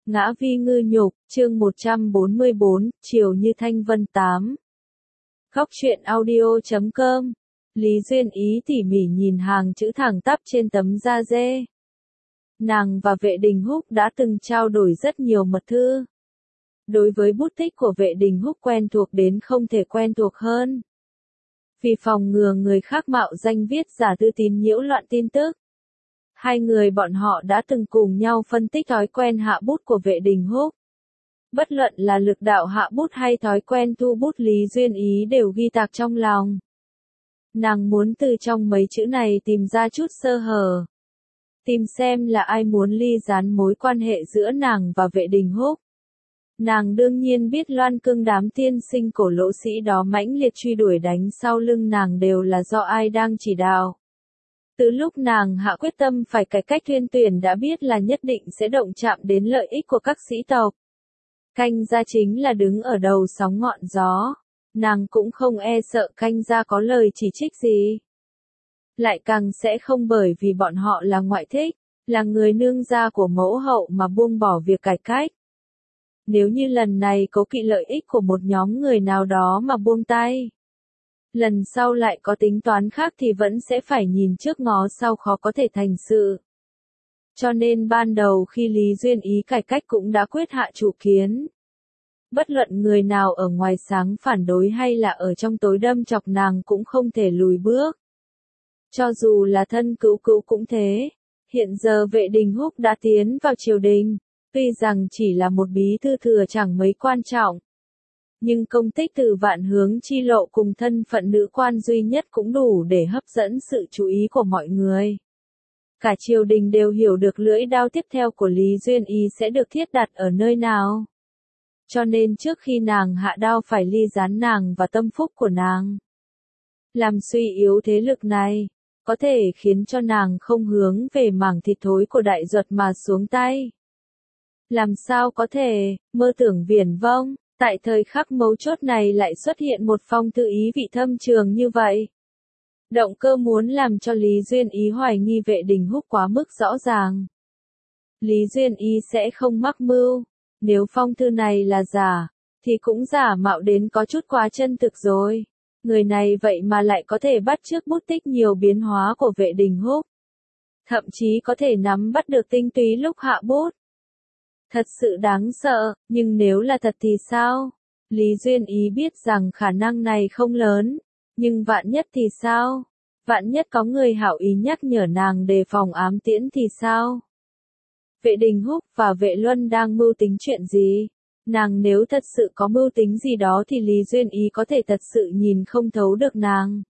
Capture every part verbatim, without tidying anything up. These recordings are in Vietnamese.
Ngã vi ngư nhục, chương một trăm bốn mươi bốn, chiều như thanh vân tám. Góc truyện audio chấm com. Lý Duyên Ý tỉ mỉ nhìn hàng chữ thẳng tắp trên tấm da dê. Nàng và Vệ Đình Húc đã từng trao đổi rất nhiều mật thư. Đối với bút tích của Vệ Đình Húc quen thuộc đến không thể quen thuộc hơn. Vì phòng ngừa người khác mạo danh viết giả tư tín nhiễu loạn tin tức. Hai người bọn họ đã từng cùng nhau phân tích thói quen hạ bút của Vệ Đình Húc. Bất luận là lực đạo hạ bút hay thói quen thu bút, Lý Duyên Ý đều ghi tạc trong lòng. Nàng muốn từ trong mấy chữ này tìm ra chút sơ hở. Tìm xem là ai muốn ly gián mối quan hệ giữa nàng và Vệ Đình Húc. Nàng đương nhiên biết Loan Cương đám tiên sinh cổ lỗ sĩ đó mãnh liệt truy đuổi đánh sau lưng nàng đều là do ai đang chỉ đạo. Từ lúc nàng hạ quyết tâm phải cải cách tuyên tuyển đã biết là nhất định sẽ động chạm đến lợi ích của các sĩ tộc. Canh gia chính là đứng ở đầu sóng ngọn gió. Nàng cũng không e sợ Canh gia có lời chỉ trích gì. Lại càng sẽ không bởi vì bọn họ là ngoại thích, là người nương gia của mẫu hậu mà buông bỏ việc cải cách. Nếu như lần này cố kỵ lợi ích của một nhóm người nào đó mà buông tay, lần sau lại có tính toán khác thì vẫn sẽ phải nhìn trước ngó sau, khó có thể thành sự. Cho nên ban đầu khi Lý Duyên Ý cải cách cũng đã quyết hạ chủ kiến. Bất luận người nào ở ngoài sáng phản đối hay là ở trong tối đâm chọc nàng cũng không thể lùi bước. Cho dù là thân cứu cứu cũng thế. Hiện giờ Vệ Đình Húc đã tiến vào triều đình, tuy rằng chỉ là một bí thư thừa chẳng mấy quan trọng. Nhưng công tích từ vạn hướng chi lộ cùng thân phận nữ quan duy nhất cũng đủ để hấp dẫn sự chú ý của mọi người. Cả triều đình đều hiểu được lưỡi đao tiếp theo của Lý Duyên Ý sẽ được thiết đặt ở nơi nào. Cho nên trước khi nàng hạ đao phải ly gián nàng và tâm phúc của nàng. Làm suy yếu thế lực này, có thể khiến cho nàng không hướng về mảng thịt thối của đại duật mà xuống tay. Làm sao có thể, mơ tưởng viển vông. Tại thời khắc mấu chốt này lại xuất hiện một phong thư ý vị thâm trường như vậy. Động cơ muốn làm cho Lý Duyên Ý hoài nghi Vệ Đình Húc quá mức rõ ràng. Lý Duyên Ý sẽ không mắc mưu. Nếu phong thư này là giả, thì cũng giả mạo đến có chút quá chân thực rồi. Người này vậy mà lại có thể bắt chước bút tích nhiều biến hóa của Vệ Đình Húc. Thậm chí có thể nắm bắt được tinh túy lúc hạ bút. Thật sự đáng sợ, nhưng nếu là thật thì sao? Lý Duyên Ý biết rằng khả năng này không lớn, nhưng vạn nhất thì sao? Vạn nhất có người hảo ý nhắc nhở nàng đề phòng ám tiễn thì sao? Vệ Đình Húc và Vệ Luân đang mưu tính chuyện gì? Nàng nếu thật sự có mưu tính gì đó thì Lý Duyên Ý có thể thật sự nhìn không thấu được nàng.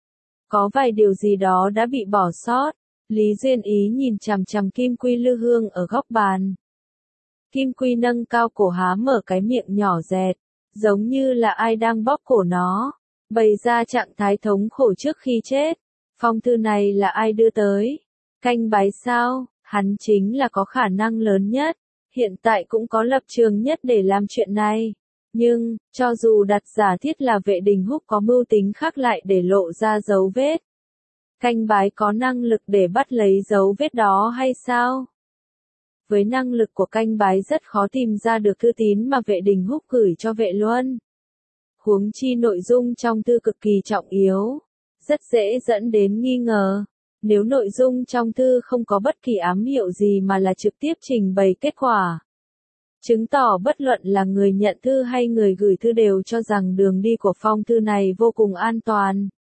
Có vài điều gì đó đã bị bỏ sót. Lý Duyên Ý nhìn chằm chằm Kim Quy Lư Hương ở góc bàn. Kim Quy nâng cao cổ há mở cái miệng nhỏ dẹt, giống như là ai đang bóp cổ nó, bày ra trạng thái thống khổ trước khi chết. Phong thư này là ai đưa tới? Canh Bái sao? Hắn chính là có khả năng lớn nhất, hiện tại cũng có lập trường nhất để làm chuyện này. Nhưng, cho dù đặt giả thiết là Vệ Đình Húc có mưu tính khác lại để lộ ra dấu vết, Canh Bái có năng lực để bắt lấy dấu vết đó hay sao? Với năng lực của Canh Bái rất khó tìm ra được thư tín mà Vệ Đình Húc gửi cho Vệ Luân. Huống chi nội dung trong thư cực kỳ trọng yếu, rất dễ dẫn đến nghi ngờ. Nếu nội dung trong thư không có bất kỳ ám hiệu gì mà là trực tiếp trình bày kết quả, chứng tỏ bất luận là người nhận thư hay người gửi thư đều cho rằng đường đi của phong thư này vô cùng an toàn,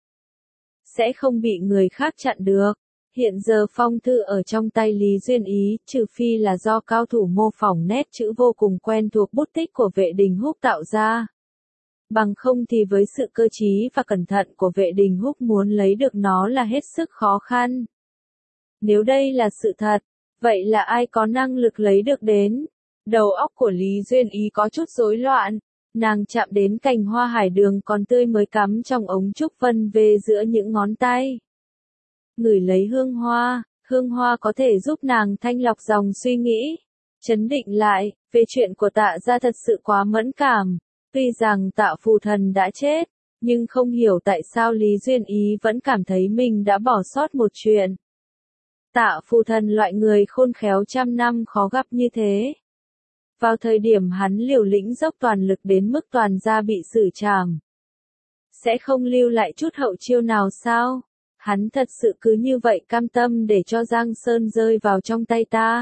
sẽ không bị người khác chặn được. Hiện giờ phong thư ở trong tay Lý Duyên Ý, trừ phi là do cao thủ mô phỏng nét chữ vô cùng quen thuộc bút tích của Vệ Đình Húc tạo ra. Bằng không thì với sự cơ trí và cẩn thận của Vệ Đình Húc muốn lấy được nó là hết sức khó khăn. Nếu đây là sự thật, vậy là ai có năng lực lấy được đến? Đầu óc của Lý Duyên Ý có chút rối loạn. Nàng chạm đến cành hoa hải đường còn tươi mới cắm trong ống trúc vân về giữa những ngón tay. Ngửi lấy hương hoa, hương hoa có thể giúp nàng thanh lọc dòng suy nghĩ. Chấn định lại, về chuyện của Tạ gia thật sự quá mẫn cảm. Tuy rằng Tạ Phù Thần đã chết, nhưng không hiểu tại sao Lý Duyên Ý vẫn cảm thấy mình đã bỏ sót một chuyện. Tạ Phù Thần loại người khôn khéo trăm năm khó gặp như thế. Vào thời điểm hắn liều lĩnh dốc toàn lực đến mức toàn gia bị xử trảm. Sẽ không lưu lại chút hậu chiêu nào sao? Hắn thật sự cứ như vậy cam tâm để cho Giang Sơn rơi vào trong tay ta.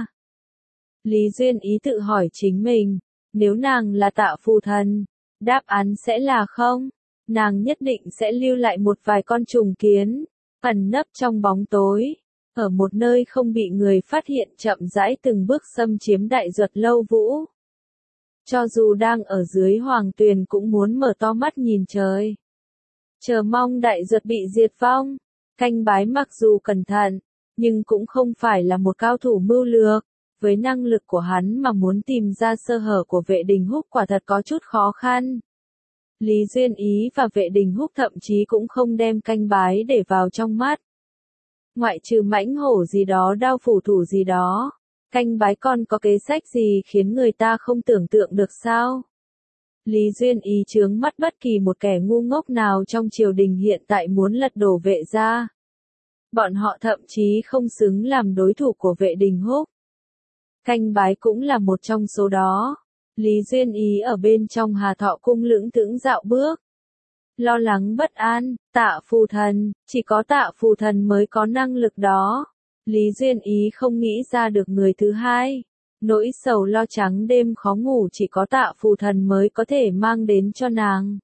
Lý Duyên Ý tự hỏi chính mình, nếu nàng là Tạ Phù Thần, đáp án sẽ là không. Nàng nhất định sẽ lưu lại một vài con trùng kiến, ẩn nấp trong bóng tối, ở một nơi không bị người phát hiện chậm rãi từng bước xâm chiếm Đại Duật Lâu Vũ. Cho dù đang ở dưới hoàng tuyền cũng muốn mở to mắt nhìn trời. Chờ mong Đại Duật bị diệt vong. Canh Bái mặc dù cẩn thận, nhưng cũng không phải là một cao thủ mưu lược. Với năng lực của hắn mà muốn tìm ra sơ hở của Vệ Đình Húc quả thật có chút khó khăn. Lý Duyên Ý và Vệ Đình Húc thậm chí cũng không đem Canh Bái để vào trong mắt. Ngoại trừ mãnh hổ gì đó đao phủ thủ gì đó, Canh Bái còn có kế sách gì khiến người ta không tưởng tượng được sao? Lý Duyên Ý chướng mắt bất kỳ một kẻ ngu ngốc nào trong triều đình hiện tại muốn lật đổ Vệ gia. Bọn họ thậm chí không xứng làm đối thủ của Vệ Đình Húc. Canh Bái cũng là một trong số đó. Lý Duyên Ý ở bên trong Hà Thọ cung lững thững dạo bước. Lo lắng bất an, Tạ Phù Thần, chỉ có Tạ Phù Thần mới có năng lực đó. Lý Duyên Ý không nghĩ ra được người thứ hai. Nỗi sầu lo trắng đêm khó ngủ chỉ có Tạ Phù Thần mới có thể mang đến cho nàng.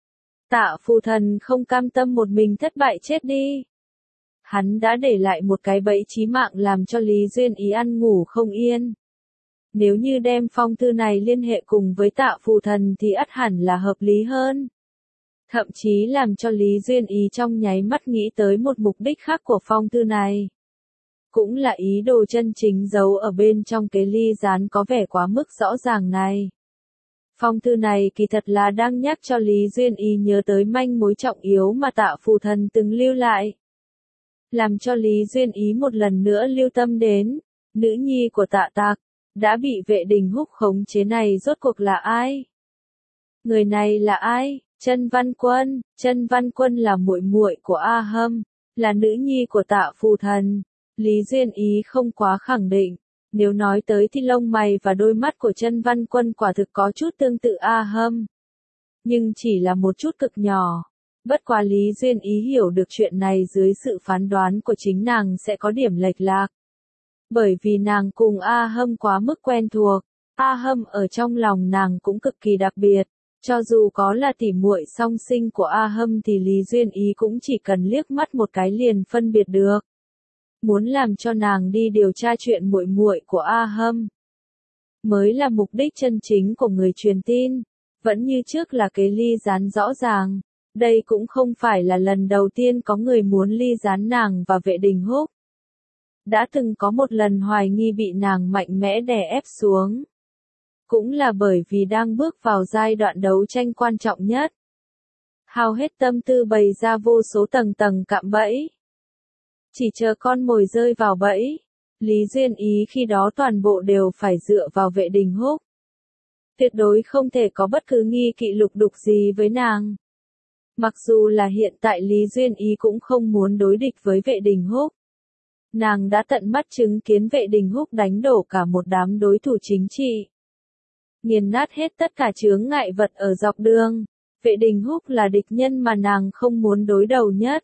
Tạ Phù Thần không cam tâm một mình thất bại chết đi. Hắn đã để lại một cái bẫy chí mạng làm cho Lý Duyên Ý ăn ngủ không yên. Nếu như đem phong thư này liên hệ cùng với Tạ Phù Thần thì ắt hẳn là hợp lý hơn. Thậm chí làm cho Lý Duyên Ý trong nháy mắt nghĩ tới một mục đích khác của phong thư này. Cũng là ý đồ chân chính giấu ở bên trong cái ly gián có vẻ quá mức rõ ràng này. Phong thư này kỳ thật là đang nhắc cho Lý Duyên Ý nhớ tới manh mối trọng yếu mà Tạ Phù Thần từng lưu lại. Làm cho Lý Duyên Ý một lần nữa lưu tâm đến, nữ nhi của Tạ Tạc, đã bị Vệ Đình Húc khống chế này rốt cuộc là ai? Người này là ai? Chân Văn Quân. Chân Văn Quân là muội muội của A Hâm, là nữ nhi của Tạ Phù Thần. Lý Duyên Ý không quá khẳng định, nếu nói tới thì lông mày và đôi mắt của Chân Văn Quân quả thực có chút tương tự A Hâm. Nhưng chỉ là một chút cực nhỏ. Bất quá Lý Duyên Ý hiểu được chuyện này dưới sự phán đoán của chính nàng sẽ có điểm lệch lạc. Bởi vì nàng cùng A Hâm quá mức quen thuộc, A Hâm ở trong lòng nàng cũng cực kỳ đặc biệt. Cho dù có là tỉ muội song sinh của A Hâm thì Lý Duyên Ý cũng chỉ cần liếc mắt một cái liền phân biệt được. Muốn làm cho nàng đi điều tra chuyện muội muội của A Hâm mới là mục đích chân chính của người truyền tin. Vẫn như trước là cái ly gián rõ ràng. Đây cũng không phải là lần đầu tiên có người muốn ly gián nàng và Vệ Đình Húc. Đã từng có một lần hoài nghi bị nàng mạnh mẽ đè ép xuống. Cũng là bởi vì đang bước vào giai đoạn đấu tranh quan trọng nhất. Hao hết tâm tư bày ra vô số tầng tầng cạm bẫy. Chỉ chờ con mồi rơi vào bẫy. Lý Duyên Ý khi đó toàn bộ đều phải dựa vào Vệ Đình Húc. Tuyệt đối không thể có bất cứ nghi kỵ lục đục gì với nàng. Mặc dù là hiện tại Lý Duyên Ý cũng không muốn đối địch với Vệ Đình Húc. Nàng đã tận mắt chứng kiến Vệ Đình Húc đánh đổ cả một đám đối thủ chính trị. Nghiền nát hết tất cả chướng ngại vật ở dọc đường. Vệ Đình Húc là địch nhân mà nàng không muốn đối đầu nhất.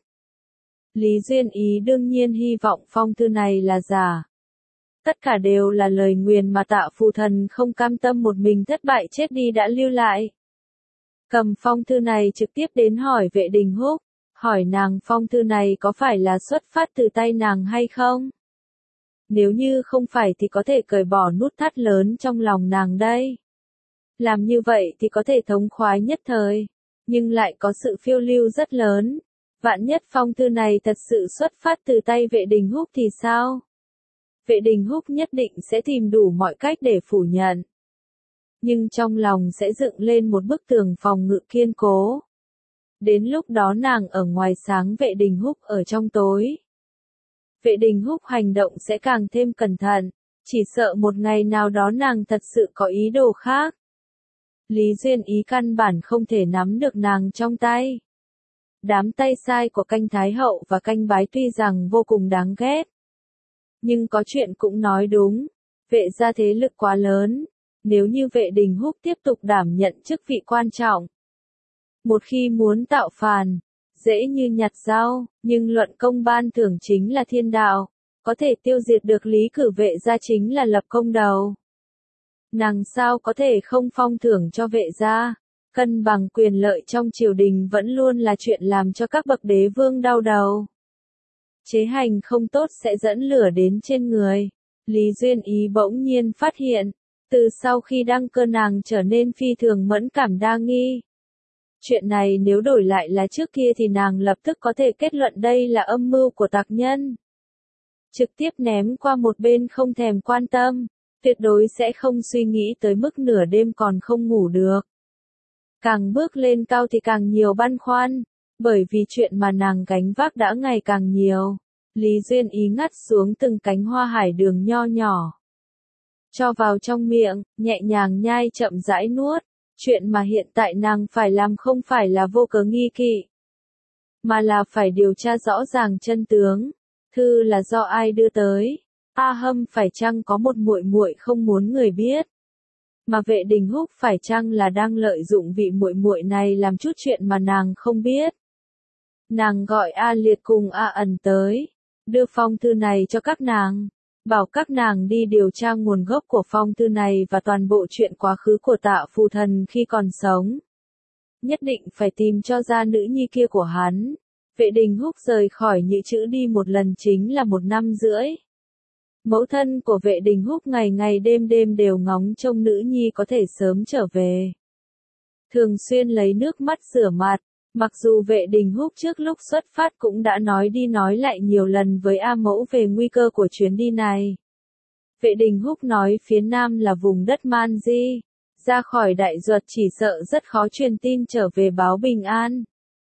Lý Duyên Ý đương nhiên hy vọng phong thư này là giả. Tất cả đều là lời nguyền mà Tạ Phù Thần không cam tâm một mình thất bại chết đi đã lưu lại. Cầm phong thư này trực tiếp đến hỏi Vệ Đình Húc, hỏi nàng phong thư này có phải là xuất phát từ tay nàng hay không? Nếu như không phải thì có thể cởi bỏ nút thắt lớn trong lòng nàng đây. Làm như vậy thì có thể thống khoái nhất thời, nhưng lại có sự phiêu lưu rất lớn. Vạn nhất phong thư này thật sự xuất phát từ tay Vệ Đình Húc thì sao? Vệ Đình Húc nhất định sẽ tìm đủ mọi cách để phủ nhận. Nhưng trong lòng sẽ dựng lên một bức tường phòng ngự kiên cố. Đến lúc đó nàng ở ngoài sáng, Vệ Đình Húc ở trong tối. Vệ Đình Húc hành động sẽ càng thêm cẩn thận, chỉ sợ một ngày nào đó nàng thật sự có ý đồ khác. Lý Duyên Ý căn bản không thể nắm được nàng trong tay. Đám tay sai của Canh Thái Hậu và Canh Bái tuy rằng vô cùng đáng ghét. Nhưng có chuyện cũng nói đúng, Vệ gia thế lực quá lớn, nếu như Vệ Đình Húc tiếp tục đảm nhận chức vị quan trọng. Một khi muốn tạo phản, dễ như nhặt rau, nhưng luận công ban thưởng chính là thiên đạo, có thể tiêu diệt được Lý Cử Vệ gia chính là lập công đầu. Nàng sao có thể không phong thưởng cho Vệ gia? Cân bằng quyền lợi trong triều đình vẫn luôn là chuyện làm cho các bậc đế vương đau đầu. Chế hành không tốt sẽ dẫn lửa đến trên người. Lý Duyên Ý bỗng nhiên phát hiện, từ sau khi đăng cơ nàng trở nên phi thường mẫn cảm đa nghi. Chuyện này nếu đổi lại là trước kia thì nàng lập tức có thể kết luận đây là âm mưu của tặc nhân. Trực tiếp ném qua một bên không thèm quan tâm, tuyệt đối sẽ không suy nghĩ tới mức nửa đêm còn không ngủ được. Càng bước lên cao thì càng nhiều băn khoăn, bởi vì chuyện mà nàng gánh vác đã ngày càng nhiều. Lý Duyên Ý ngắt xuống từng cánh hoa hải đường nho nhỏ, cho vào trong miệng, nhẹ nhàng nhai chậm rãi nuốt. Chuyện mà hiện tại nàng phải làm không phải là vô cớ nghi kỵ, mà là phải điều tra rõ ràng chân tướng. Thư là do ai đưa tới? A Hâm phải chăng có một muội muội không muốn người biết? Mà Vệ Đình Húc phải chăng là đang lợi dụng vị muội muội này làm chút chuyện mà nàng không biết? Nàng gọi A Liệt cùng A Ẩn tới, đưa phong thư này cho các nàng, bảo các nàng đi điều tra nguồn gốc của phong thư này và toàn bộ chuyện quá khứ của Tạ Phù Thần khi còn sống. Nhất định phải tìm cho ra nữ nhi kia của hắn. Vệ Đình Húc rời khỏi Nhữ Chữ đi một lần chính là một năm rưỡi. Mẫu thân của Vệ Đình Húc ngày ngày đêm đêm đều ngóng trông nữ nhi có thể sớm trở về. Thường xuyên lấy nước mắt rửa mặt, mặc dù Vệ Đình Húc trước lúc xuất phát cũng đã nói đi nói lại nhiều lần với A Mẫu về nguy cơ của chuyến đi này. Vệ Đình Húc nói phía Nam là vùng đất Man Di, ra khỏi Đại Duật chỉ sợ rất khó truyền tin trở về báo bình an.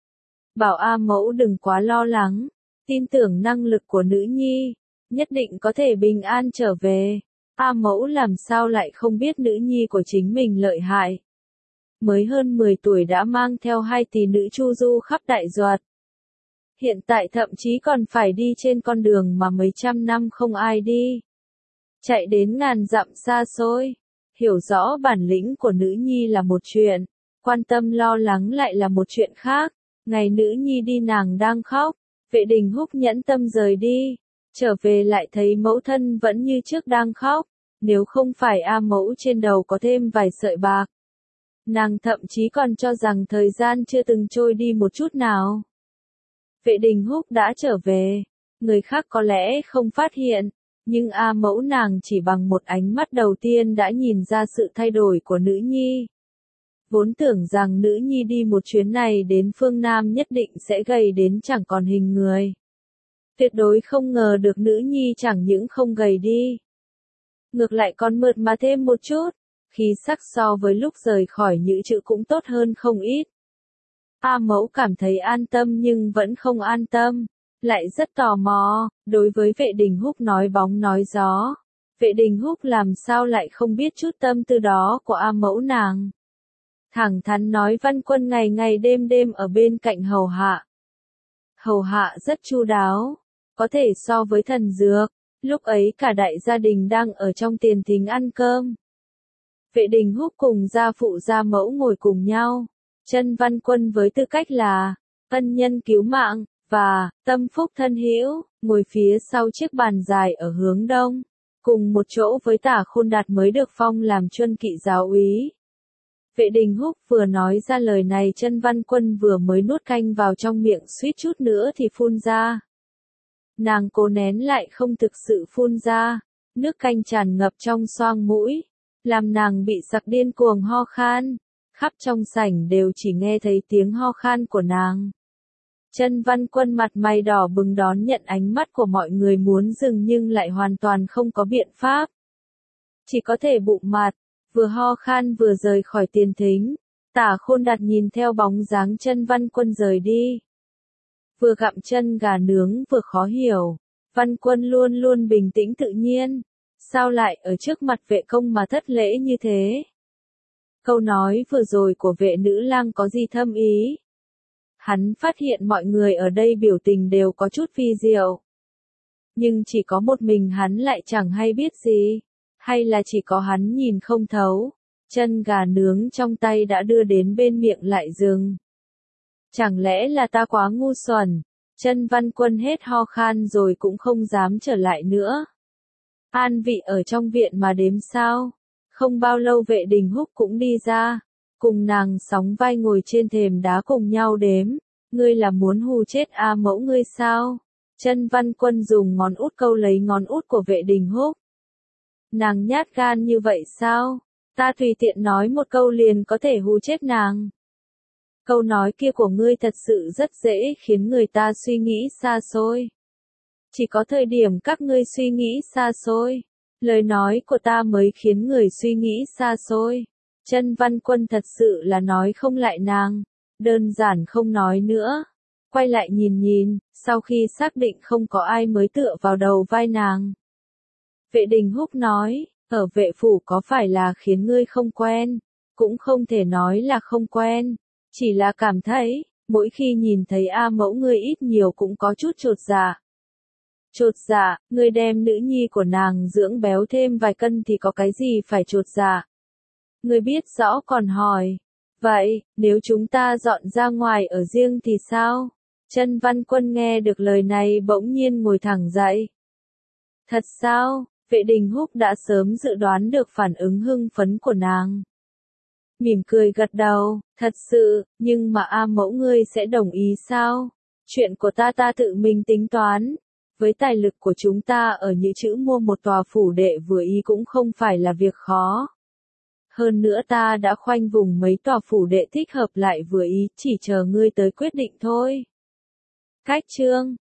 Bảo A Mẫu đừng quá lo lắng, tin tưởng năng lực của nữ nhi, nhất định có thể bình an trở về. A Mẫu làm sao lại không biết nữ nhi của chính mình lợi hại. Mới hơn mười tuổi đã mang theo hai tỷ nữ chu du khắp Đại Duật. Hiện tại thậm chí còn phải đi trên con đường mà mấy trăm năm không ai đi. Chạy đến ngàn dặm xa xôi. Hiểu rõ bản lĩnh của nữ nhi là một chuyện, quan tâm lo lắng lại là một chuyện khác. Ngày nữ nhi đi nàng đang khóc, Vệ Đình Húc nhẫn tâm rời đi. Trở về lại thấy mẫu thân vẫn như trước đang khóc. Nếu không phải A Mẫu trên đầu có thêm vài sợi bạc, nàng thậm chí còn cho rằng thời gian chưa từng trôi đi một chút nào. Vệ Đình Húc đã trở về, người khác có lẽ không phát hiện, nhưng A Mẫu nàng chỉ bằng một ánh mắt đầu tiên đã nhìn ra sự thay đổi của nữ nhi. Vốn tưởng rằng nữ nhi đi một chuyến này đến phương Nam nhất định sẽ gầy đến chẳng còn hình người. Tuyệt đối không ngờ được nữ nhi chẳng những không gầy đi, ngược lại còn mượt mà thêm một chút. Khí sắc so với lúc rời khỏi Nhữ Chữ cũng tốt hơn không ít. A Mẫu cảm thấy an tâm nhưng vẫn không an tâm, lại rất tò mò, đối với Vệ Đình Húc nói bóng nói gió. Vệ Đình Húc làm sao lại không biết chút tâm tư đó của A Mẫu nàng. Thẳng thắn nói Văn Quân ngày ngày đêm đêm ở bên cạnh hầu hạ. Hầu hạ rất chu đáo, có thể so với thần dược, lúc ấy cả đại gia đình đang ở trong tiền thính ăn cơm. Vệ Đình Húc cùng gia phụ gia mẫu ngồi cùng nhau, chân Văn Quân với tư cách là ân nhân cứu mạng và tâm phúc thân hữu, ngồi phía sau chiếc bàn dài ở hướng đông, cùng một chỗ với Tả Khôn Đạt mới được phong làm Chuân Kỵ giáo úy. Vệ Đình Húc vừa nói ra lời này chân Văn Quân vừa mới nuốt canh vào trong miệng suýt chút nữa thì phun ra. Nàng cố nén lại không thực sự phun ra, nước canh tràn ngập trong xoang mũi, làm nàng bị sặc điên cuồng ho khan, khắp trong sảnh đều chỉ nghe thấy tiếng ho khan của nàng. Chân Văn Quân mặt mày đỏ bừng đón nhận ánh mắt của mọi người muốn dừng nhưng lại hoàn toàn không có biện pháp. Chỉ có thể bụng mặt, vừa ho khan vừa rời khỏi tiền thính. Tả Khôn Đạt nhìn theo bóng dáng chân Văn Quân rời đi. Vừa gặm chân gà nướng vừa khó hiểu, Văn Quân luôn luôn bình tĩnh tự nhiên, sao lại ở trước mặt vệ công mà thất lễ như thế? Câu nói vừa rồi của vệ nữ lang có gì thâm ý? Hắn phát hiện mọi người ở đây biểu tình đều có chút phi diệu. Nhưng chỉ có một mình hắn lại chẳng hay biết gì. Hay là chỉ có hắn nhìn không thấu, chân gà nướng trong tay đã đưa đến bên miệng lại dừng. Chẳng lẽ là ta quá ngu xuẩn? Chân Văn Quân hết ho khan rồi cũng không dám trở lại nữa. An Vị ở trong viện mà đếm sao? Không bao lâu Vệ Đình Húc cũng đi ra, cùng nàng sóng vai ngồi trên thềm đá cùng nhau đếm. Ngươi là muốn hù chết A Mẫu ngươi sao? Chân Văn Quân dùng ngón út câu lấy ngón út của Vệ Đình Húc. Nàng nhát gan như vậy sao? Ta tùy tiện nói một câu liền có thể hù chết nàng. Câu nói kia của ngươi thật sự rất dễ khiến người ta suy nghĩ xa xôi. Chỉ có thời điểm các ngươi suy nghĩ xa xôi, lời nói của ta mới khiến người suy nghĩ xa xôi. Chân Văn Quân thật sự là nói không lại nàng, đơn giản không nói nữa. Quay lại nhìn nhìn, sau khi xác định không có ai mới tựa vào đầu vai nàng. Vệ Đình Húc nói, ở vệ phủ có phải là khiến ngươi không quen, cũng không thể nói là không quen, chỉ là cảm thấy, mỗi khi nhìn thấy A Mẫu ngươi ít nhiều cũng có chút chột dạ. Chột dạ, ngươi đem nữ nhi của nàng dưỡng béo thêm vài cân thì có cái gì phải chột dạ. Ngươi biết rõ còn hỏi, vậy, nếu chúng ta dọn ra ngoài ở riêng thì sao? Chân Văn Quân nghe được lời này bỗng nhiên ngồi thẳng dậy. Thật sao? Vệ Đình Húc đã sớm dự đoán được phản ứng hưng phấn của nàng. Mỉm cười gật đầu, thật sự, nhưng mà A Mẫu ngươi sẽ đồng ý sao? Chuyện của ta ta tự mình tính toán. Với tài lực của chúng ta ở Nhữ Chữ mua một tòa phủ đệ vừa ý cũng không phải là việc khó. Hơn nữa ta đã khoanh vùng mấy tòa phủ đệ thích hợp lại vừa ý, chỉ chờ ngươi tới quyết định thôi. Cách chương